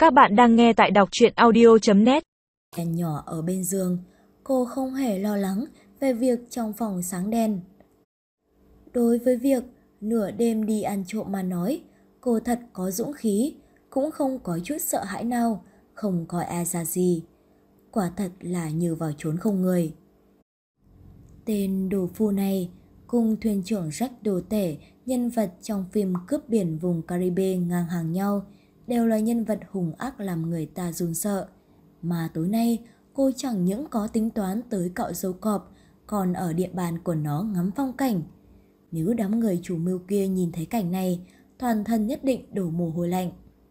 Các bạn đang nghe tại đọc truyện audio.net. Đèn nhỏ ở bên giường, cô không hề lo lắng về việc trong phòng sáng đèn. Đối với việc nửa đêm đi ăn trộm mà nói, cô thật có dũng khí, cũng không có chút sợ hãi nào, không coi ai ra gì. Quả thật là như vào chốn không người. Tên đồ phu này cùng thuyền trưởng Jack đồ tể, nhân vật trong phim cướp biển vùng Caribe ngang hàng nhau, đều là nhân vật hung ác làm người ta run sợ. Mà tối nay cô chẳng những có tính toán tới cạo dâu cọp, còn ở địa bàn của nó ngắm phong cảnh. Nếu đám người chủ mưu kia nhìn thấy cảnh này, toàn thân nhất định đổ mồ hôi lạnh.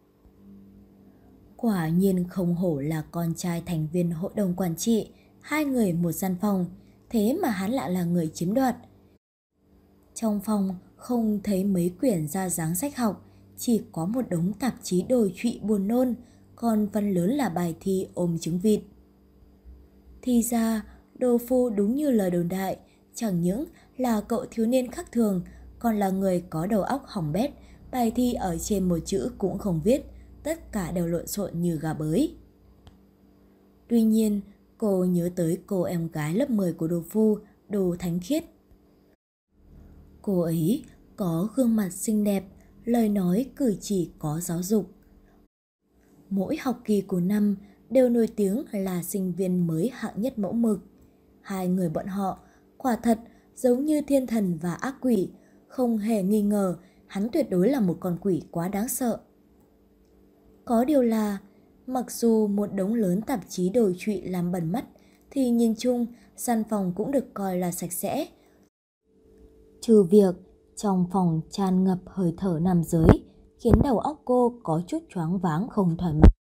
Quả nhiên không hổ là con trai thành viên hội đồng quản trị, hai người một gian phòng, thế mà hắn lại là người chiếm đoạt. Trong phòng không thấy mấy quyển ra dáng sách học, chỉ có một đống tạp chí đồi trụy buồn nôn, còn phần lớn là bài thi ôm trứng vịt. Thì ra, đồ phu đúng như lời đồn đại, chẳng những là cậu thiếu niên khác thường, còn là người có đầu óc hỏng bét, bài thi ở trên một chữ cũng không viết, tất cả đều lộn xộn như gà bới. Tuy nhiên, cô nhớ tới cô em gái lớp 10 của đồ phu, Đồ Thánh Khiết. Cô ấy có gương mặt xinh đẹp, lời nói cử chỉ có giáo dục. Mỗi học kỳ của năm đều nổi tiếng là sinh viên mới hạng nhất mẫu mực. Hai người bọn họ quả thật giống như thiên thần và ác quỷ, không hề nghi ngờ hắn tuyệt đối là một con quỷ quá đáng sợ. Có điều là, mặc dù một đống lớn tạp chí đồi trụy làm bẩn mắt, thì nhìn chung gian phòng cũng được coi là sạch sẽ. Trừ việc trong phòng tràn ngập hơi thở nam giới, khiến đầu óc cô có chút choáng váng không thoải mái.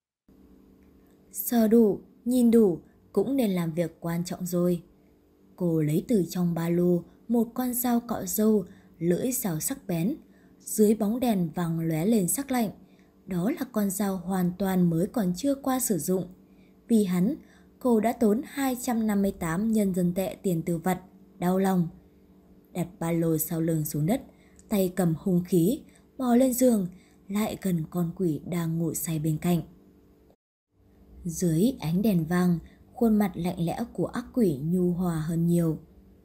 Sờ đủ, nhìn đủ cũng nên làm việc quan trọng rồi. Cô lấy từ trong ba lô một con dao cạo râu, lưỡi dao sắc bén, dưới bóng đèn vàng lóe lên sắc lạnh. Đó là con dao hoàn toàn mới còn chưa qua sử dụng. Vì hắn, cô đã tốn 258 nhân dân tệ tiền tiêu vặt, đau lòng. Đặt ba lô sau lưng xuống đất, tay cầm hung khí, bò lên giường, lại gần con quỷ đang ngủ say bên cạnh. Dưới ánh đèn vàng, khuôn mặt lạnh lẽo của ác quỷ nhu hòa hơn nhiều.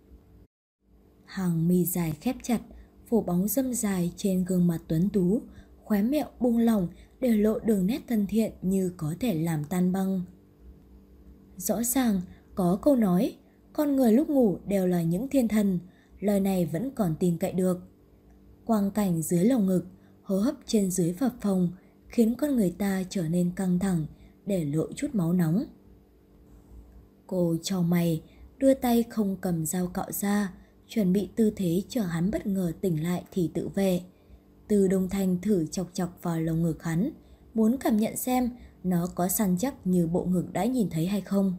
Hàng mi dài khép chặt, phủ bóng râm dài trên gương mặt tuấn tú, khóe miệng buông lỏng để lộ đường nét thân thiện như có thể làm tan băng. Rõ ràng có câu nói, con người lúc ngủ đều là những thiên thần, lời này vẫn còn tin cậy được. Quang cảnh dưới lồng ngực, hô hấp trên dưới phập phồng, khiến con người ta trở nên căng thẳng, để lộ chút máu nóng. Cô chau mày, đưa tay không cầm dao cạo ra, chuẩn bị tư thế chờ hắn bất ngờ tỉnh lại thì tự vệ. Từ Đông Thanh thử chọc chọc vào lồng ngực hắn, muốn cảm nhận xem nó có săn chắc như bộ ngực đã nhìn thấy hay không.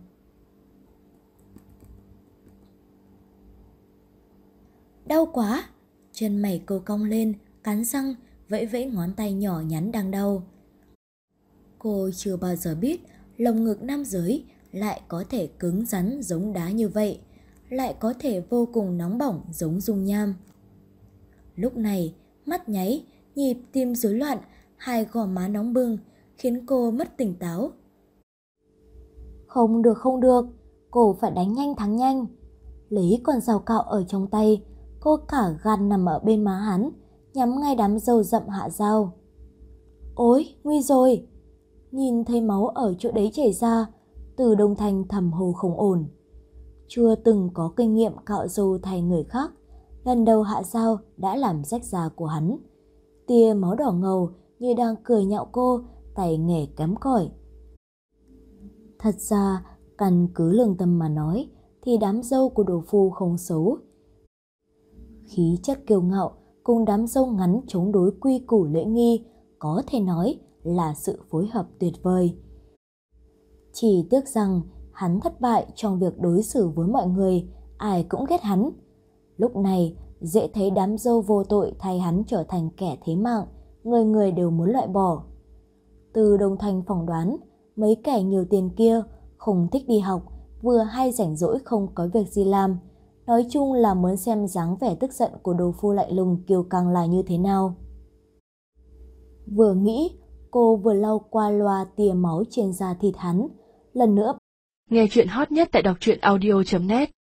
Đau quá! Chân mày cô cong lên, cắn răng, vẫy vẫy ngón tay nhỏ nhắn đang đau. Cô chưa bao giờ biết lồng ngực nam giới lại có thể cứng rắn giống đá như vậy, lại có thể vô cùng nóng bỏng giống dung nham. Lúc này, mắt nháy, nhịp tim rối loạn, hai gò má nóng bừng, khiến cô mất tỉnh táo. Không được, cô phải đánh nhanh thắng nhanh. Lấy con dao cạo ở trong tay, cô cả gan nằm ở bên má hắn, nhắm ngay đám râu rậm hạ dao. Ôi, nguy rồi! Nhìn thấy máu ở chỗ đấy chảy ra, Từ Đông Thanh thầm hô không ổn. Chưa từng có kinh nghiệm cạo râu thay người khác, lần đầu hạ dao đã làm rách da của hắn. Tia máu đỏ ngầu như đang cười nhạo cô, tay nghề kém cỏi. Thật ra, căn cứ lương tâm mà nói, thì đám dâu của đồ phu không xấu. Khí chất kiêu ngạo cùng đám dâu ngắn chống đối quy củ lễ nghi, có thể nói là sự phối hợp tuyệt vời. Chỉ tiếc rằng hắn thất bại trong việc đối xử với mọi người, ai cũng ghét hắn. Lúc này dễ thấy đám dâu vô tội thay hắn trở thành kẻ thế mạng, người người đều muốn loại bỏ. Từ Đông Thanh phỏng đoán mấy kẻ nhiều tiền kia không thích đi học, vừa hay rảnh rỗi không có việc gì làm, nói chung là muốn xem dáng vẻ tức giận của đồ phu lạnh lùng kiêu căng là như thế nào. Vừa nghĩ, Cô vừa lau qua loa tia máu trên da thịt hắn. Lần nữa Nghe chuyện hot nhất tại đọc truyện audio.net